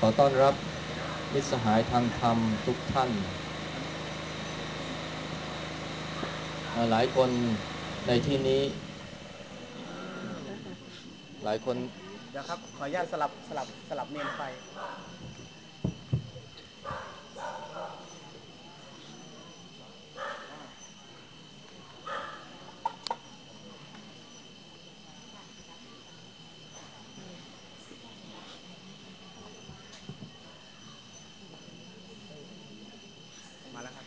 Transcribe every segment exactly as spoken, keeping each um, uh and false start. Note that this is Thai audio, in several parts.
ต้อนรับมิตรสหายทางธรรมทุกท่านหลายคนในที่นี้หลายคนเดี๋ยวครับขออนุญาตสลับสลับสลับเมนไฟมาแล้วครับ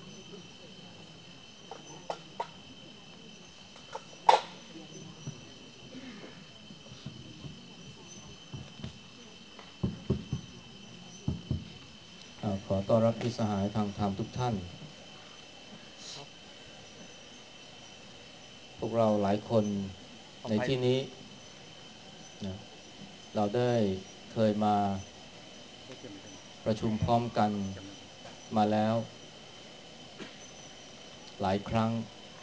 ขอต้อนรับมิตรสหายทางธรรมทุกท่านพวกเราหลายคนในที่นี้นะเราได้เคยมาประชุมพร้อมกันมาแล้วหลายครั้ง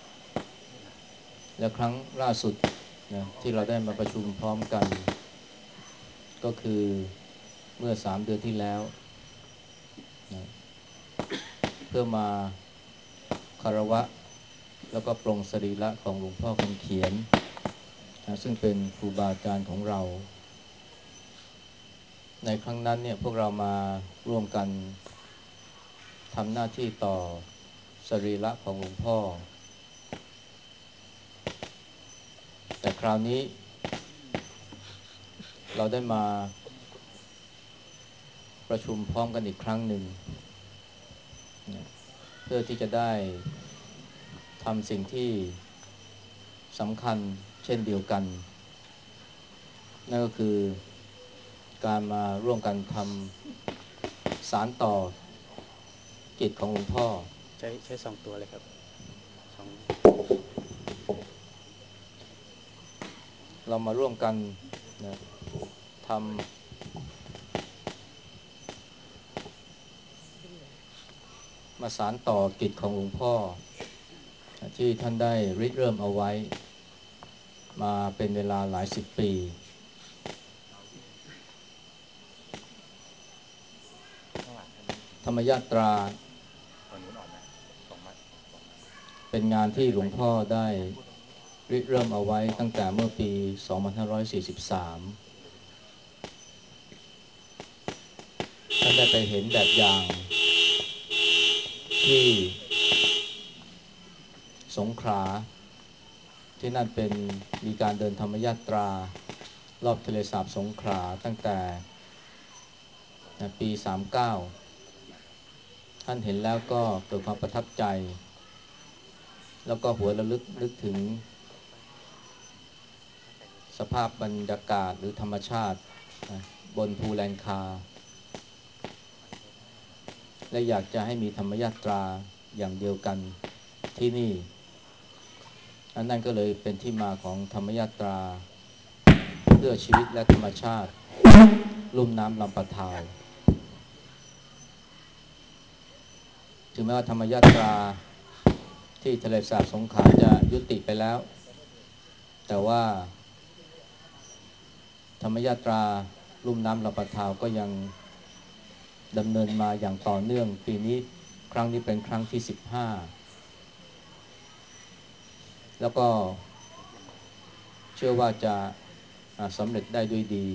และครั้งล่าสุดนะที่เราได้มาประชุมพร้อมกันก็คือเมื่อสามเดือนที่แล้วนะเพื่อมาคารวะแล้วก็ปลงสรีระของหลวงพ่อคำเขียนนะซึ่งเป็นครูบาอาจารย์ของเราในครั้งนั้นเนี่ยพวกเรามาร่วมกันทำหน้าที่ต่อสรีระของหลวงพ่อแต่คราวนี้เราได้มาประชุมพร้อมกันอีกครั้งหนึ่งนะเพื่อที่จะได้ทำสิ่งที่สำคัญเช่นเดียวกันนั่นก็คือการมาร่วมกันทำสารต่อกิจของหลวงพ่อใช้ใช้สองตัวเลยครับสองเรามาร่วมกันนะทำมาสารต่อกิจของหลวงพ่อที่ท่านได้ริเริ่มเอาไว้มาเป็นเวลาหลายสิบปีธรรมยาตราเป็นงานที่หลวงพ่อได้ริเริ่มเอาไว้ตั้งแต่เมื่อปีสองพันห้าร้อยสี่สิบสามท่านได้ไปเห็นแบบอย่างที่สงขลาที่นั่นเป็นมีการเดินธรรมยาตรารอบทะเลสาบสงขลาตั้งแต่ปีสามสิบเก้าท่านเห็นแล้วก็เกิดความประทับใจแล้วก็หัวระลึกนึกถึงสภาพบรรยากาศหรือธรรมชาติบนภูแลนคาและอยากจะให้มีธรรมยาตราอย่างเดียวกันที่นี่อันนั้นก็เลยเป็นที่มาของธรรมยาตราเพื่อชีวิตและธรรมชาติลุ่มน้ำลำปะทาวถึงแม้ว่าธรรมยาตราที่ทะเลสาบสงขลาจะยุติไปแล้วแต่ว่าธรรมยาตราลุ่มน้ำลำปะทาวก็ยังดำเนินมาอย่างต่อเนื่องปีนี้ครั้งนี้เป็นครั้งที่สิบห้าแล้วก็เชื่อว่าจะสำเร็จได้ด้วยดี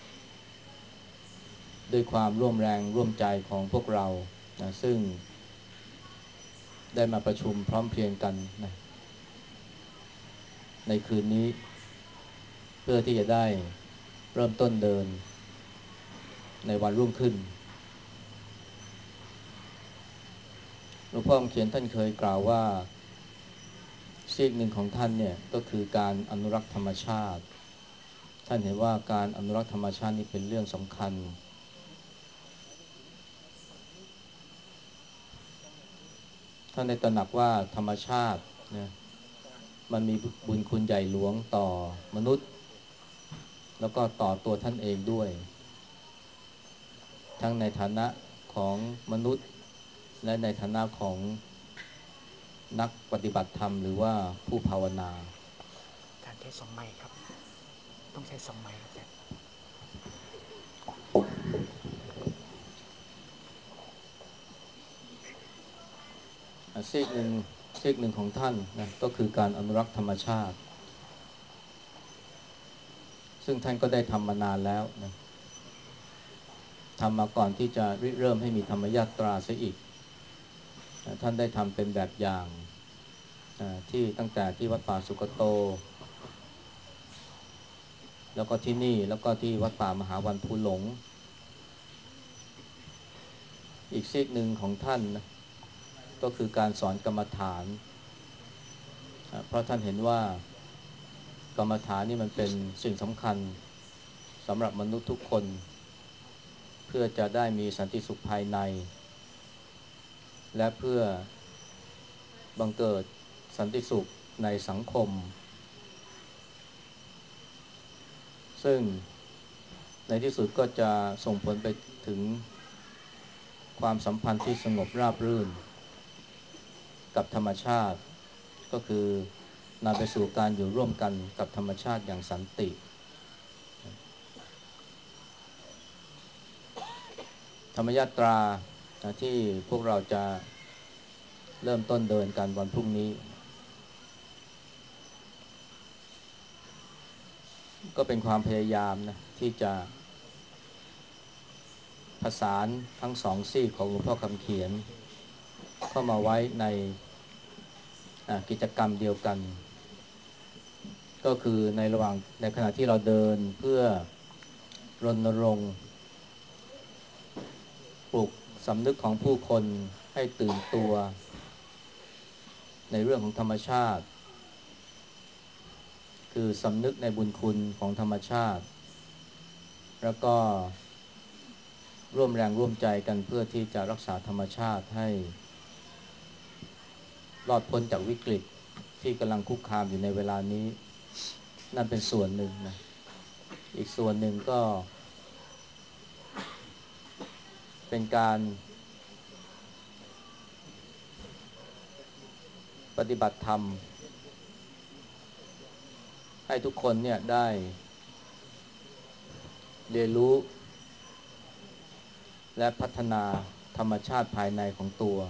ด้วยความร่วมแรงร่วมใจของพวกเรานะซึ่งได้มาประชุมพร้อมเพรียงกันนะในคืนนี้เพื่อที่จะได้เริ่มต้นเดินในวันรุ่งขึ้นหลวงพ่อคำเขียนท่านเคยกล่าวว่าซีกหนึ่งของท่านเนี่ยก็คือการอนุรักษ์ธรรมชาติท่านเห็นว่าการอนุรักษ์ธรรมชาตินี่เป็นเรื่องสำคัญท่านได้ตระหนักว่าธรรมชาตินะมันมีบุญคุณใหญ่หลวงต่อมนุษย์แล้วก็ต่อตัวท่านเองด้วยทั้งในฐานะของมนุษย์และในฐานะของนักปฏิบัติธรรมหรือว่าผู้ภาวนาการใช้สองไมค์ครับต้องใช้สองไมค์ครับซีกหนึ่งซีกหนึ่งของท่านนะก็คือการอนุรักษ์ธรรมชาติซึ่งท่านก็ได้ทำมานานแล้วนะทำมาก่อนที่จะริเริ่มให้มีธรรมยาตราเสียอีกนะท่านได้ทำเป็นแบบอย่างที่ตั้งแต่ที่วัดป่าสุกโตแล้วก็ที่นี่แล้วก็ที่วัดป่ามหาวันภูหลงอีกซีกหนึ่งของท่านนะก็คือการสอนกรรมฐานเพราะท่านเห็นว่ากรรมฐานนี่มันเป็นสิ่งสำคัญสำหรับมนุษย์ทุกคนเพื่อจะได้มีสันติสุขภายในและเพื่อบังเกิดสันติสุขในสังคมซึ่งในที่สุดก็จะส่งผลไปถึงความสัมพันธ์ที่สงบราบรื่นกับธรรมชาติก็คือนำไปสู่การอยู่ร่วมกันกับธรรมชาติอย่างสันติธรรมยาตราที่พวกเราจะเริ่มต้นเดินกันวันพรุ่งนี้ก็เป็นความพยายามนะที่จะผสานทั้งสองซีกของหลวงพ่อคำเขียนเข้ามาไว้ในกิจกรรมเดียวกันก็คือในระหว่างในขณะที่เราเดินเพื่อรณรงค์ปลุกสำนึกของผู้คนให้ตื่นตัวในเรื่องของธรรมชาติคือสำนึกในบุญคุณของธรรมชาติแล้วก็ร่วมแรงร่วมใจกันเพื่อที่จะรักษาธรรมชาติให้รอดพ้นจากวิกฤตที่กำลังคุกคามอยู่ในเวลานี้นั่นเป็นส่วนหนึ่งนะอีกส่วนหนึ่งก็เป็นการปฏิบัติธรรมให้ทุกคนเนี่ยได้เรียนรู้และพัฒนาธรรมชาติภายในของตัว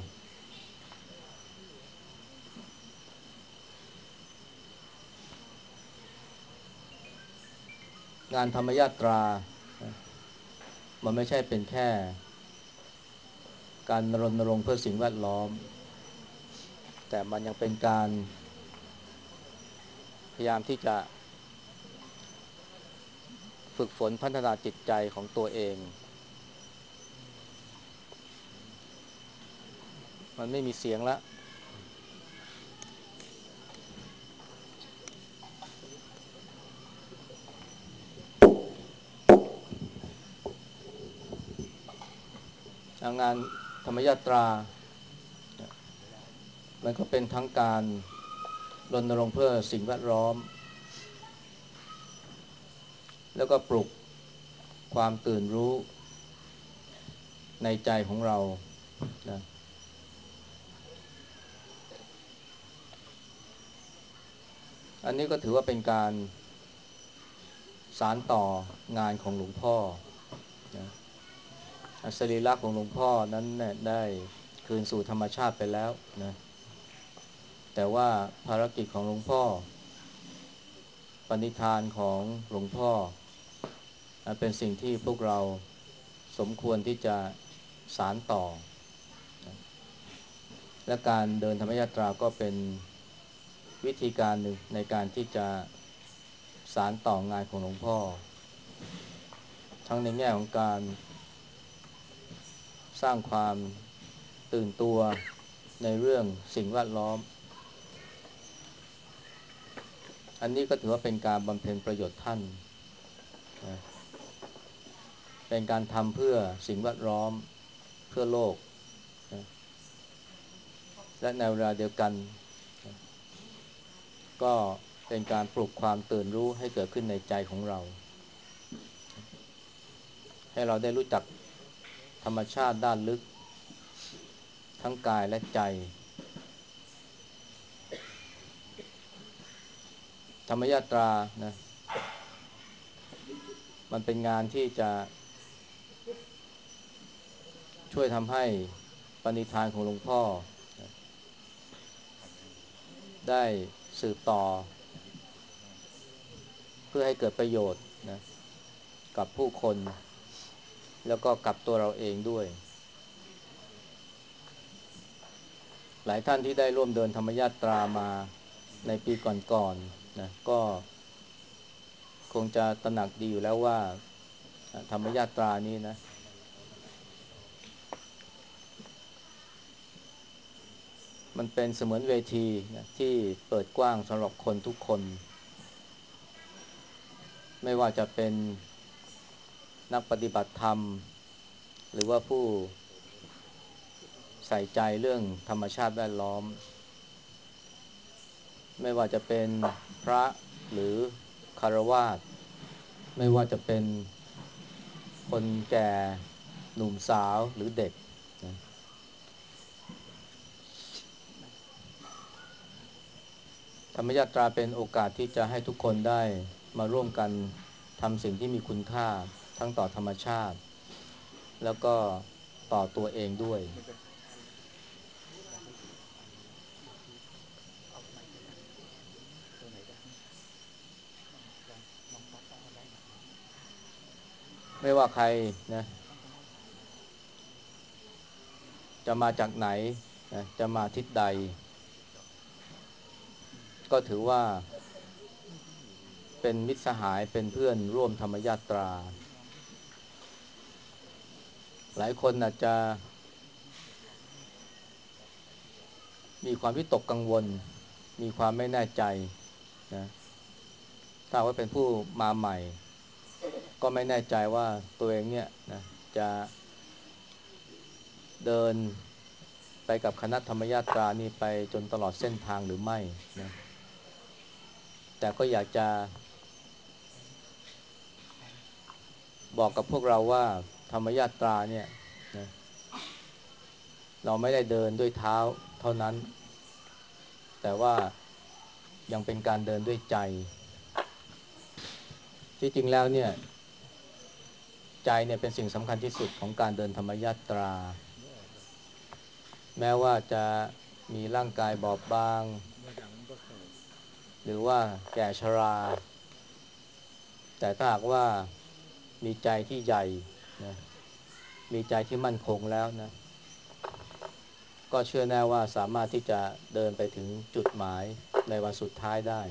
งานธรรมยาตรามันไม่ใช่เป็นแค่การรณรงค์เพื่อสิ่งแวดล้อมแต่มันยังเป็นการพยายามที่จะฝึกฝนพัฒนาจิตใจของตัวเองมันไม่มีเสียงละงานธรรมยาตรามันก็เป็นทั้งการรณรงค์เพื่อสิ่งแวดล้อมแล้วก็ปลุกความตื่นรู้ในใจของเรานะอันนี้ก็ถือว่าเป็นการสานต่องานของหลวงพ่อนะสรีระของหลวงพ่อนั้นเนี่ยได้คืนสู่ธรรมชาติไปแล้วนะแต่ว่าภารกิจของหลวงพ่อปณิธานของหลวงพ่อเป็นสิ่งที่พวกเราสมควรที่จะสานต่อและการเดินธรรมยาตราก็เป็นวิธีการหนึ่งในการที่จะสานต่องานของหลวงพ่อทั้งในแง่ของการสร้างความตื่นตัวในเรื่องสิ่งแวดล้อมอันนี้ก็ถือว่าเป็นการบำเพ็ญประโยชน์ท่านนะเป็นการทำเพื่อสิ่งแวดล้อมเพื่อโลกนะและในเวลาเดียวกันนะก็เป็นการปลุกความตื่นรู้ให้เกิดขึ้นในใจของเราให้เราได้รู้จักธรรมชาติด้านลึกทั้งกายและใจธรรมยาตรานะมันเป็นงานที่จะช่วยทำให้ปณิธานของหลวงพ่อนะได้สืบต่อเพื่อให้เกิดประโยชน์นะกับผู้คนแล้วก็กับตัวเราเองด้วยหลายท่านที่ได้ร่วมเดินธรรมยาตรามาในปีก่อนๆนะก็คงจะตระหนักดีอยู่แล้วว่าธรรมยาตรานี้นะมันเป็นเสมือนเวทีนะที่เปิดกว้างสำหรับคนทุกคนไม่ว่าจะเป็นนักปฏิบัติธรรมหรือว่าผู้ใส่ใจเรื่องธรรมชาติแวดล้อมไม่ว่าจะเป็นพระหรือฆราวาสไม่ว่าจะเป็นคนแก่หนุ่มสาวหรือเด็กนะธรรมยาตราเป็นโอกาสที่จะให้ทุกคนได้มาร่วมกันทำสิ่งที่มีคุณค่าทั้งต่อธรรมชาติแล้วก็ต่อตัวเองด้วยไม่ว่าใครนะจะมาจากไหนนะจะมาทิศใดก็ถือว่าเป็นมิตรสหายเป็นเพื่อนร่วมธรรมยาตราหลายคนอาจจะมีความวิตกกังวลมีความไม่แน่ใจนะถ้าว่าเป็นผู้มาใหม่ก็ไม่แน่ใจว่าตัวเองเนี่ยนะจะเดินไปกับคณะธรรมยาตรานี่ไปจนตลอดเส้นทางหรือไม่นะแต่ก็อยากจะบอกกับพวกเราว่าธรรมยาตราเนี่ยนะเราไม่ได้เดินด้วยเท้าเท่านั้นแต่ว่ายังเป็นการเดินด้วยใจที่จริงแล้วเนี่ยใจเนี่ยเป็นสิ่งสำคัญที่สุดของการเดินธรรมยาตราแม้ว่าจะมีร่างกายบอบบางหรือว่าแก่ชราแต่ถ้าหากว่ามีใจที่ใหญ่นะมีใจที่มั่นคงแล้วนะก็เชื่อแน่ว่าสามารถที่จะเดินไปถึงจุดหมายในวันสุดท้ายได้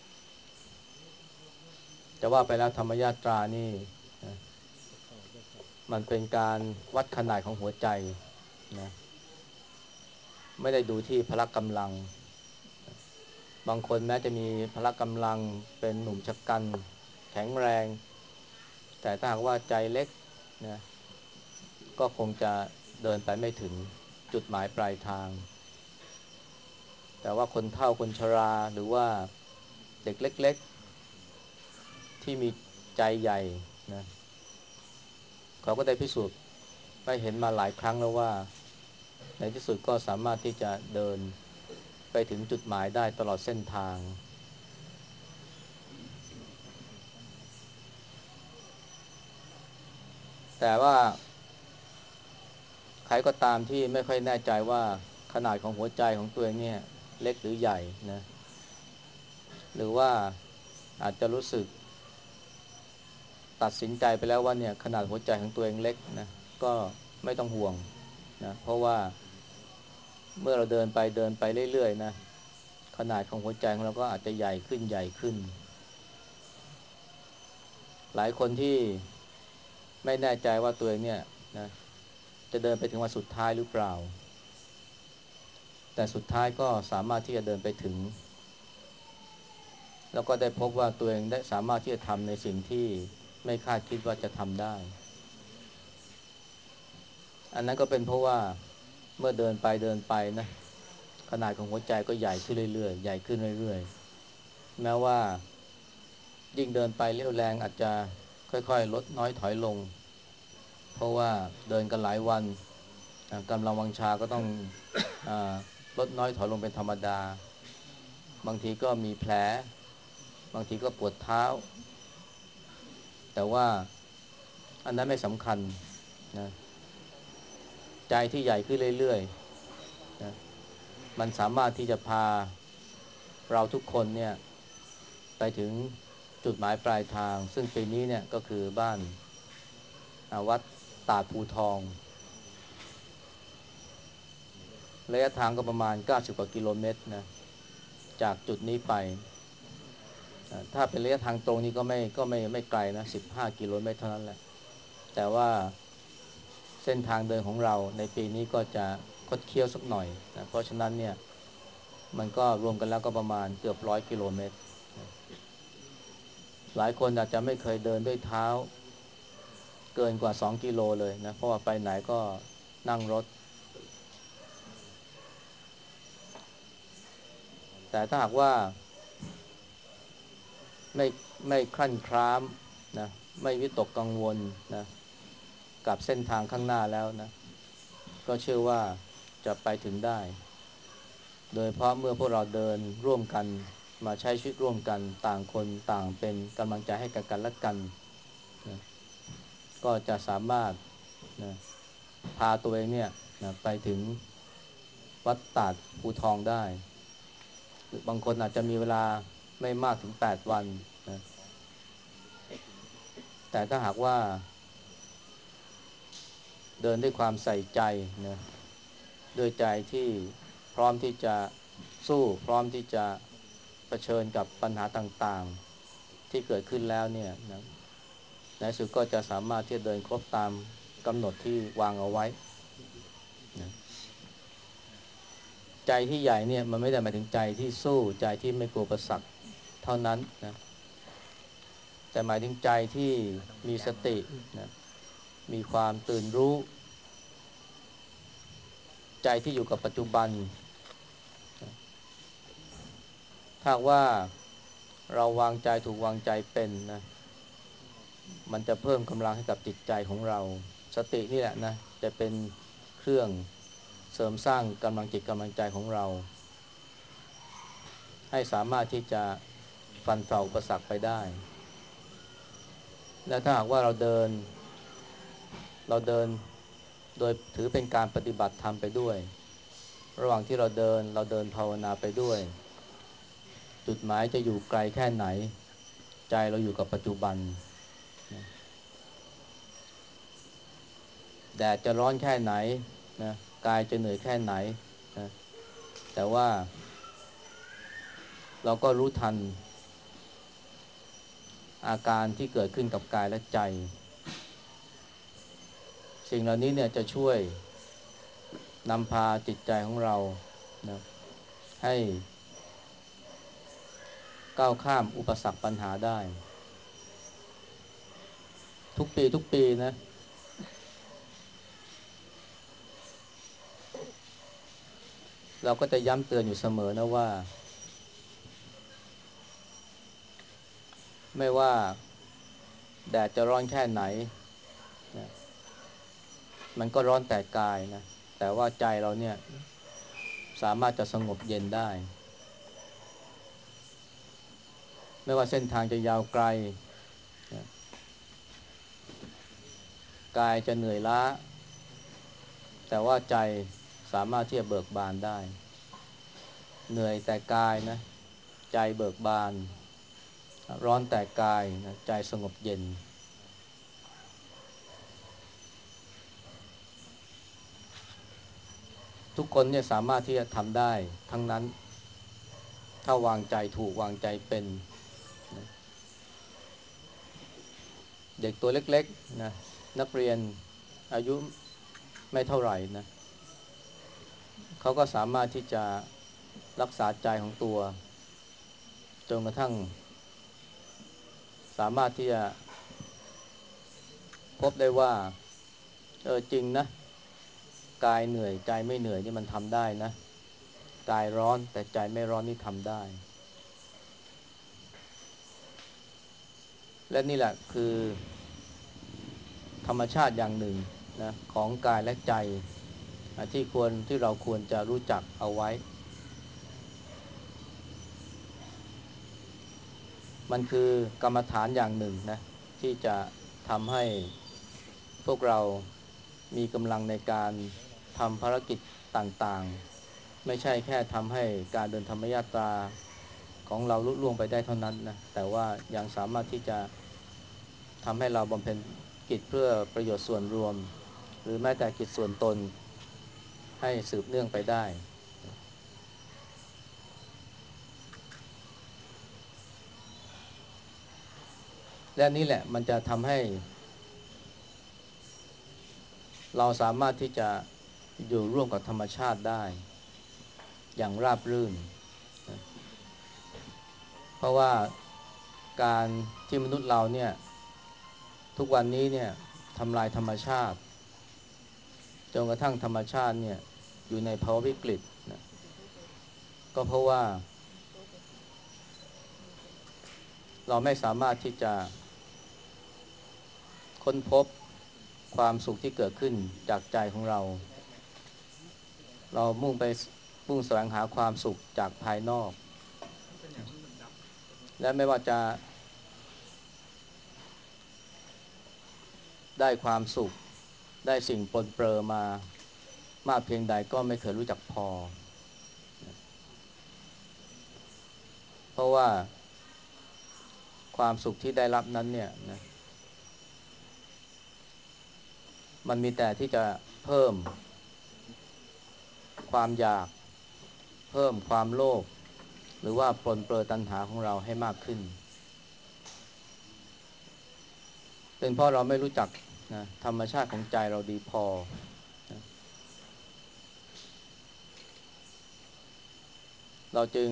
จะว่าไปแล้วธรรมยาตรานี่นะมันเป็นการวัดขนาดของหัวใจนะไม่ได้ดูที่พละกำลังบางคนแม้จะมีพละกำลังเป็นหนุ่มชะกันแข็งแรงแต่ถ้าหากว่าใจเล็กนะก็คงจะเดินไปไม่ถึงจุดหมายปลายทางแต่ว่าคนเฒ่าคนชราหรือว่าเด็กเล็กๆที่มีใจใหญ่นะเขาก็ได้พิสูจน์ไปเห็นมาหลายครั้งแล้วว่าในที่สุดก็สามารถที่จะเดินไปถึงจุดหมายได้ตลอดเส้นทางแต่ว่าใครก็ตามที่ไม่ค่อยแน่ใจว่าขนาดของหัวใจของตัวเองเนี่ยเล็กหรือใหญ่นะหรือว่าอาจจะรู้สึกตัดสินใจไปแล้วว่าเนี่ยขนาดหัวใจของตัวเองเล็กนะก็ไม่ต้องห่วงนะเพราะว่าเมื่อเราเดินไปเดินไปเรื่อยๆนะขนาดของหัวใจของเราก็อาจจะใหญ่ขึ้นใหญ่ขึ้นหลายคนที่ไม่แน่ใจว่าตัวเองเนี่ยนะจะเดินไปถึงวันสุดท้ายหรือเปล่าแต่สุดท้ายก็สามารถที่จะเดินไปถึงแล้วก็ได้พบว่าตัวเองได้สามารถที่จะทำในสิ่งที่ไม่คาดคิดว่าจะทำได้อันนั้นก็เป็นเพราะว่าเมื่อเดินไปเดินไปนะขนาดของหัวใจก็ใหญ่ขึ้นเรื่อยๆใหญ่ขึ้นเรื่อยๆแม้ว่ายิ่งเดินไปเรี่ยวแรงอาจจะค่อยๆลดน้อยถอยลงเพราะว่าเดินกันหลายวันกำลังวังชาก็ต้องอาลดน้อยถอยลงเป็นธรรมดาบางทีก็มีแผลบางทีก็ปวดเท้าแต่ว่าอันนั้นไม่สำคัญนะใจที่ใหญ่ขึ้นเรื่อยๆนะมันสามารถที่จะพาเราทุกคนเนี่ยไปถึงจุดหมายปลายทางซึ่งปีนี้เนี่ยก็คือบ้านวัดตาดภูทองระยะทางก็ประมาณเก้าสิบกว่ากิโลเมตรนะจากจุดนี้ไปถ้าเป็นระยะทางตรงนี้ก็ไม่ก็ไม่ไม่ไกลนะสิบห้ากิโลเมตรเท่านั้นแหละแต่ว่าเส้นทางเดินของเราในปีนี้ก็จะคดเคี้ยวสักหน่อยนะเพราะฉะนั้นเนี่ยมันก็รวมกันแล้วก็ประมาณเกือบร้อยกิโลเมตรนะหลายคนอาจจะไม่เคยเดินด้วยเท้าเกินกว่าสองกิโลเลยนะเพราะว่าไปไหนก็นั่งรถแต่ถ้าหากว่าไม่ไม่คลั่นคล้ามนะไม่วิตกกังวลนะกับเส้นทางข้างหน้าแล้วนะก็เชื่อว่าจะไปถึงได้โดยเพราะเมื่อพวกเราเดินร่วมกันมาใช้ชีวิตร่วมกันต่างคนต่างเป็นกำลังใจให้กันกันและกันนะก็จะสามารถนะพาตัวเองเนี่ยนะไปถึงวัดตาดภูทองได้บางคนอาจจะมีเวลาไม่มากถึงแปดวันนะแต่ถ้าหากว่าเดินด้วยความใส่ใจนะด้วยใจที่พร้อมที่จะสู้พร้อมที่จะเผชิญกับปัญหาต่างๆที่เกิดขึ้นแล้วเนี่ยนะในที่สุดก็จะสามารถที่จะเดินครบตามกำหนดที่วางเอาไว้นะใจที่ใหญ่เนี่ยมันไม่ได้หมายถึงใจที่สู้ใจที่ไม่กลัวอุปสรรคเท่านั้นนะแต่หมายถึงใจที่มีสตินะมีความตื่นรู้ใจที่อยู่กับปัจจุบันถ้าว่าเราวางใจถูกวางใจเป็นนะมันจะเพิ่มกำลังให้กับจิตใจของเราสตินี่แหละนะจะเป็นเครื่องเสริมสร้างกำลังจิตกำลังใจของเราให้สามารถที่จะฟันฝ่าอุปสรรคไปได้และถ้าหากว่าเราเดินเราเดินโดยถือเป็นการปฏิบัติธรรมไปด้วยระหว่างที่เราเดินเราเดินภาวนาไปด้วยจุดหมายจะอยู่ไกลแค่ไหนใจเราอยู่กับปัจจุบันนะแดดจะร้อนแค่ไหนนะกายจะเหนื่อยแค่ไหนนะแต่ว่าเราก็รู้ทันอาการที่เกิดขึ้นกับกายและใจสิ่งเหล่านี้เนี่ยจะช่วยนำพาจิตใจของเรานะให้ก้าวข้ามอุปสรรคปัญหาได้ทุกปีทุกปีนะเราก็จะย้ำเตือนอยู่เสมอนะว่าไม่ว่าแดดจะร้อนแค่ไหนนะมันก็ร้อนแต่กายนะแต่ว่าใจเราเนี่ยสามารถจะสงบเย็นได้ไม่ว่าเส้นทางจะยาวไกลนะกายจะเหนื่อยล้าแต่ว่าใจสามารถที่จะเบิกบานได้เหนื่อยแต่กายนะใจเบิกบานร้อนแต่กายนะใจสงบเย็นทุกคนเนี่ยสามารถที่จะทำได้ทั้งนั้นถ้าวางใจถูกวางใจเป็นนะเด็กตัวเล็กๆนะนักเรียนอายุไม่เท่าไหร่นะเขาก็สามารถที่จะรักษาใจของตัวจนกระทั่งสามารถที่จะพบได้ว่าเออจริงนะกายเหนื่อยใจไม่เหนื่อยนี่มันทำได้นะกายร้อนแต่ใจไม่ร้อนนี่ทำได้และนี่แหละคือธรรมชาติอย่างหนึ่งนะของกายและใจที่ควรที่เราควรจะรู้จักเอาไว้มันคือกรรมฐานอย่างหนึ่งนะที่จะทำให้พวกเรามีกำลังในการทำภารกิจต่างๆไม่ใช่แค่ทำให้การเดินธรรมยาตราของเราลุล่วงไปได้เท่านั้นนะแต่ว่ายังสามารถที่จะทำให้เราบำเพ็ญกิจเพื่อประโยชน์ส่วนรวมหรือแม้แต่กิจส่วนตนให้สืบเนื่องไปได้และนี่แหละมันจะทำให้เราสามารถที่จะอยู่ร่วมกับธรรมชาติได้อย่างราบรื่นนะเพราะว่าการที่มนุษย์เราเนี่ยทุกวันนี้เนี่ยทำลายธรรมชาติจนกระทั่งธรรมชาติเนี่ยอยู่ในภาวะวิกฤตนะก็เพราะว่าเราไม่สามารถที่จะค้นพบความสุขที่เกิดขึ้นจากใจของเราเรามุ่งไปมุ่งแสวงหาความสุขจากภายนอกและไม่ว่าจะได้ความสุขได้สิ่งปนเปื้อมามากเพียงใดก็ไม่เคยรู้จักพอเพราะว่าความสุขที่ได้รับนั้นเนี่ยนะมันมีแต่ที่จะเพิ่มความอยากเพิ่มความโลภหรือว่าปลนเปลือตัณหาของเราให้มากขึ้นเป็นเพราะเราไม่รู้จักนะธรรมชาติของใจเราดีพอนะเราจึง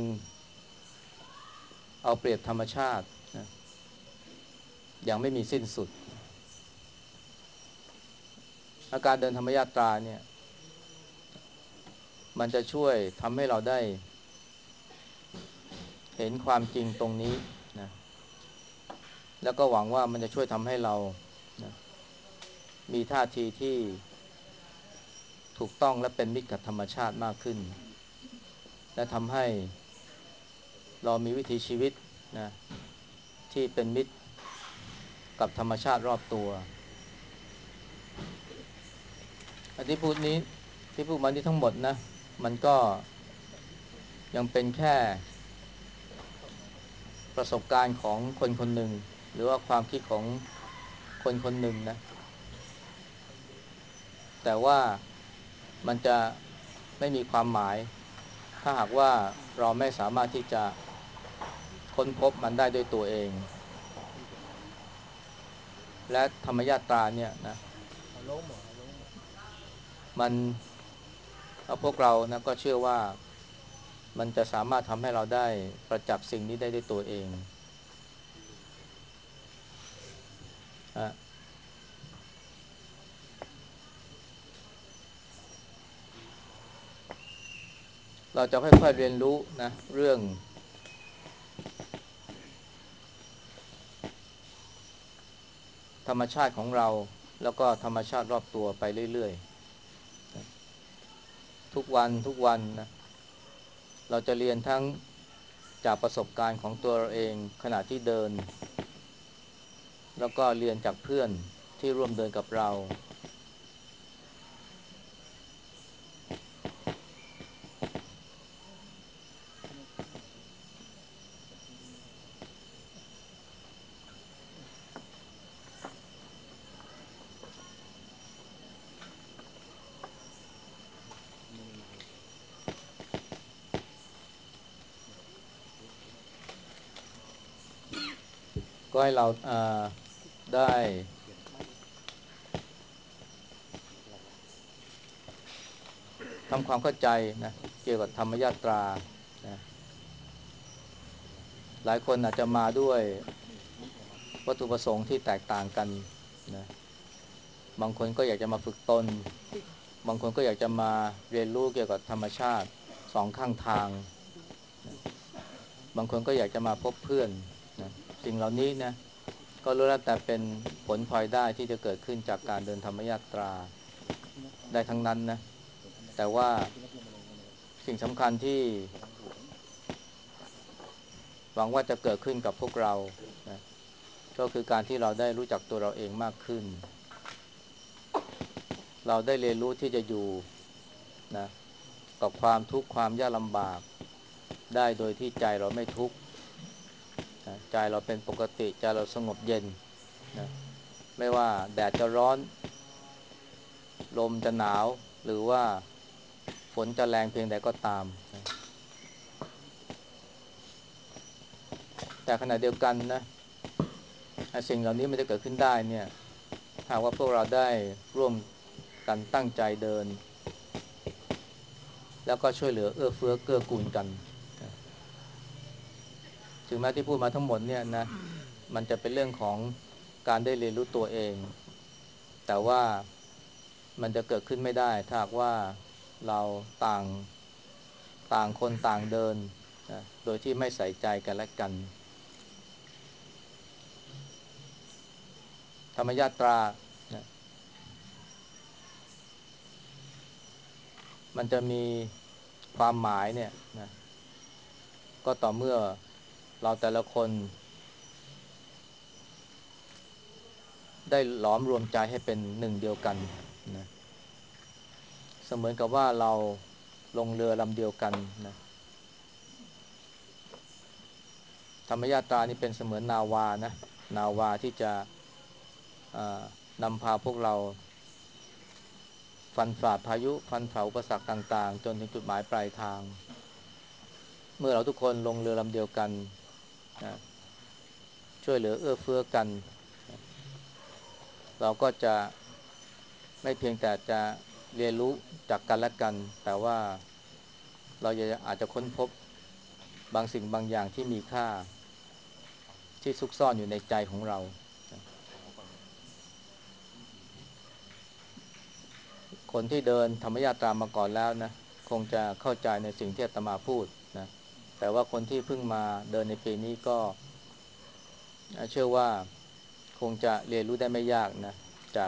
เอาเปรียบธรรมชาตินะอย่างไม่มีสิ้นสุดอาการเดินธรรมยาตราเนี่ยมันจะช่วยทำให้เราได้เห็นความจริงตรงนี้นะแล้วก็หวังว่ามันจะช่วยทำให้เรานะมีท่าทีที่ถูกต้องและเป็นมิตรกับธรรมชาติมากขึ้นและทำให้เรามีวิถีชีวิตนะที่เป็นมิตรกับธรรมชาติรอบตัวอันที่พูดนี้ที่พูดมานี้ทั้งหมดนะมันก็ยังเป็นแค่ประสบการณ์ของคนคนหนึ่งหรือว่าความคิดของคนคนหนึ่งนะแต่ว่ามันจะไม่มีความหมายถ้าหากว่าเราไม่สามารถที่จะค้นพบมันได้ด้วยตัวเองและธรรมญาตราเนี่ยนะมันพวกเรานะก็เชื่อว่ามันจะสามารถทำให้เราได้ประจักษ์สิ่งนี้ได้ด้วยตัวเองอะเราจะค่อยๆเรียนรู้นะเรื่องธรรมชาติของเราแล้วก็ธรรมชาติรอบตัวไปเรื่อยๆนะทุกวันทุกวันนะเราจะเรียนทั้งจากประสบการณ์ของตัวเราเองขณะที่เดินแล้วก็เรียนจากเพื่อนที่ร่วมเดินกับเราก็ให้เราอ่าได้ทำความเข้าใจนะเกี่ยวกับธรรมยาตรานะหลายคนอาจจะมาด้วยวัตถุประสงค์ที่แตกต่างกันนะบางคนก็อยากจะมาฝึกตนบางคนก็อยากจะมาเรียนรู้เกี่ยวกับธรรมชาติสองข้างทางนะบางคนก็อยากจะมาพบเพื่อนนะสิ่งเหล่านี้นะก็รู้แล้วแต่เป็นผลพลอยได้ที่จะเกิดขึ้นจากการเดินธรรมยาตราได้ทั้งนั้นนะแต่ว่าสิ่งสำคัญที่หวังว่าจะเกิดขึ้นกับพวกเรานะก็คือการที่เราได้รู้จักตัวเราเองมากขึ้นเราได้เรียนรู้ที่จะอยู่นะกับความทุกข์ความยากลำบากได้โดยที่ใจเราไม่ทุกข์นะใจเราเป็นปกติใจเราสงบเย็นนะไม่ว่าแดดจะร้อนลมจะหนาวหรือว่าฝนจะแรงเพียงใดก็ตามนะแต่ขณะเดียวกันนะสิ่งเหล่านี้มันจะเกิดขึ้นได้เนี่ยหากว่าพวกเราได้ร่วมกันตั้งใจเดินแล้วก็ช่วยเหลือเอื้อเฟื้อเกื้อกูลกันนะถึงแม้ที่พูดมาทั้งหมดเนี่ยนะมันจะเป็นเรื่องของการได้เรียนรู้ตัวเองแต่ว่ามันจะเกิดขึ้นไม่ได้ถ้าหากว่าเราต่างต่างคนต่างเดินนะโดยที่ไม่ใส่ใจกันและกันธรรมยาตรานะมันจะมีความหมายเนี่ยนะก็ต่อเมื่อเราแต่ละคนได้หลอมรวมใจให้เป็นหนึ่งเดียวกันนะเสมือนกับว่าเราลงเรือลำเดียวกันนะธรรมยาตรานี่เป็นเสมือนนาวานะนาวาที่จะนำพาพวกเราฟันฝ่าพายุฟันฝ่าอุปสรรคต่างๆจนถึงจุดหมายปลายทางเมื่อเราทุกคนลงเรือลำเดียวกันนะช่วยเหลือเอื้อเฟื้อกันนะเราก็จะไม่เพียงแต่จะเรียนรู้จากกันและกันแต่ว่าเราจะอาจจะค้นพบบางสิ่งบางอย่างที่มีค่าที่ซุกซ่อนอยู่ในใจของเราคนที่เดินธรรมยาตรามาก่อนแล้วนะคงจะเข้าใจในสิ่งที่อาตมาพูดนะแต่ว่าคนที่เพิ่งมาเดินในปีนี้ก็เชื่อว่าคงจะเรียนรู้ได้ไม่ยากนะจาก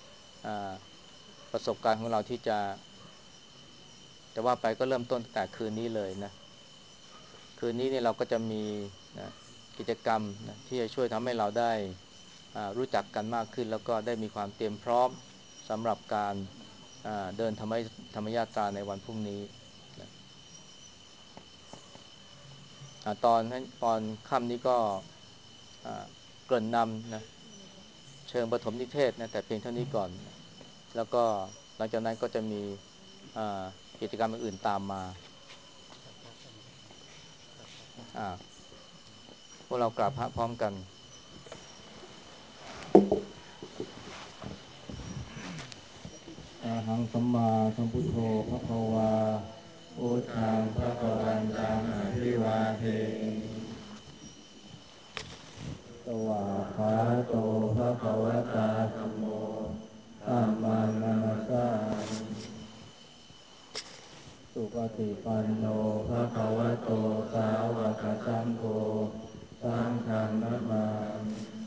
ประสบการณ์ของเราที่จะจะว่าไปก็เริ่มต้นตั้งแต่คืนนี้เลยนะคืนนี้เนี่ยเราก็จะมีนะกิจกรรมนะที่จะช่วยทำให้เราได้รู้จักกันมากขึ้นแล้วก็ได้มีความเตรียมพร้อมสำหรับการเดินธรรมธรรมยาตราในวันพรุ่งนี้นะตอนตอนค่ำนี้ก็เกริ่นนำนะเชิงปฐมนิเทศนะแต่เพียงเท่านี้ก่อนแล้วก็หลังจากนั้นก็จะมีกิจกรรมอื่นตามมาพวกเรากราบพระพร้อมกันอะหังสัมมาสัมพุทโธภควาพุทธังภควันตังอะภิวาเทสวากขาโตภควตาธัมโมธัมมังนัมสสามิสุปฏิปันโนภควโตสาวกสังโฆสังฆังนะมามิ